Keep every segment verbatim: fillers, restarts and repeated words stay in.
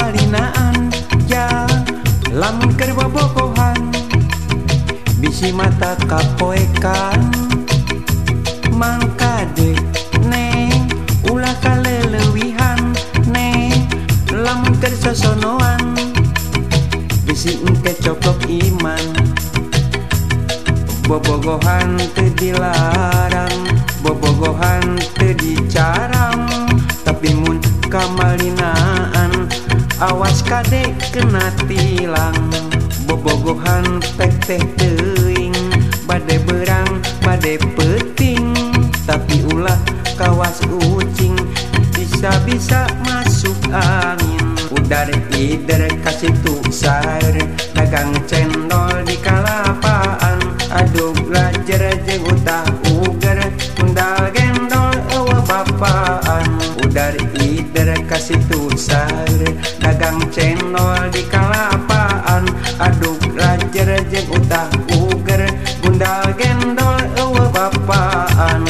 kamalinaan ja lamun keur bobogohan bisi mata kapoekan mangkade neng ulah kalelewihan neng lamun keur sosonoan bisi engke coplok iman bobogohan teu dilarang bobogohan teu dicarang tapi mun kamalinaan awas kade kena tilang bobogohan teh teh teuing bade berang bade peting tapi ulah kawas ucing bisa-bisa masuk angin udar ider kasih tu sair dagang cendol di kalapaan aduk lajer jeung utah uger undal gendol eueuh bapaan udar ider kasih tu sair dagang cendol di kalapaan aduk lajer jeung utah uger undal gendol eueuh bapaan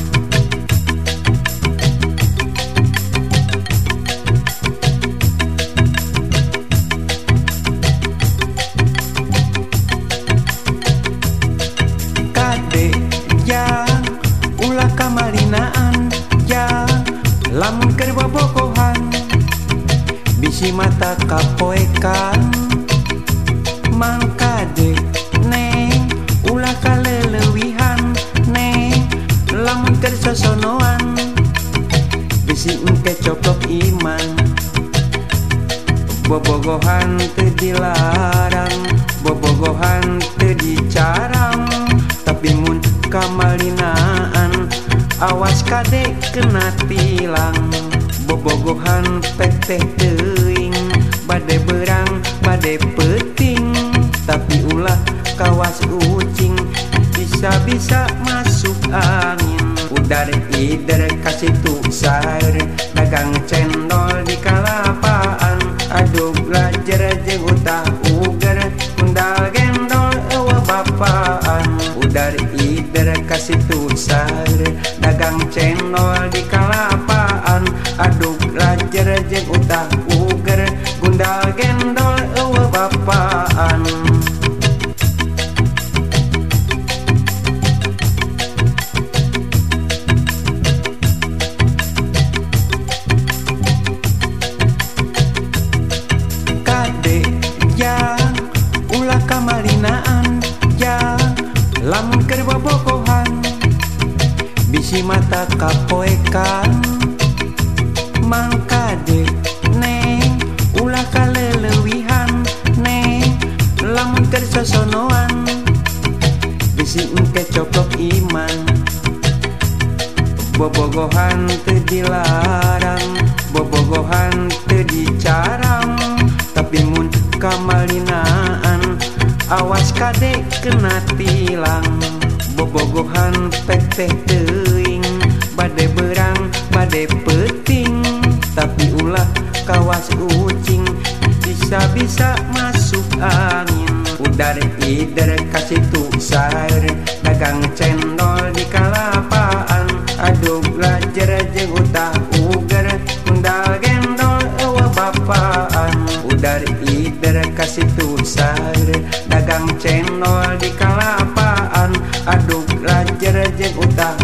kamalinaan ja lamun keur bobogohan bisi mata kapoekan mangkade neng ulah kalelewihan neng lamun keur sosonoan bisi engke coplok iman bobogohan teu dilarang bobogohan teu dicarang tapi mun kamalinaan awas kade kena tilang bobogohan teh teh teuing bade berang bade peting tapi ulah kawas ucing bisa-bisa masuk angin udar ider kasih tu sair dagang cendol di kalapaan aduk lajer jeung utah uger undal gendol eueuh bapaan udar ider kasih tu sair dagang cendol di kalapaan aduk lajer jeung utah uger gundal gendol eueuh bapaan kade ja ulah kamalinaan ja lamun keur bobogohan bisi mata kapoekan mangkade neng ulah kalelewihan neng lamun keur sosonoan bisi engke coplok iman bobogohan teu dilarang bobogohan teu dicarang tapi mun kamalinaan awas kade kena tilang bobogohan teh teh teuing bade berang bade peting tapi ulah kawas ucing bisa-bisa masuk angin udar ider kasih tu sair dagang cendol di kalapaan aduk lajer jeung utah uger undal gendol eueuh bapaan udar ider kasih tu sair dagang cendol di kalapaan aduk lajer jeung utah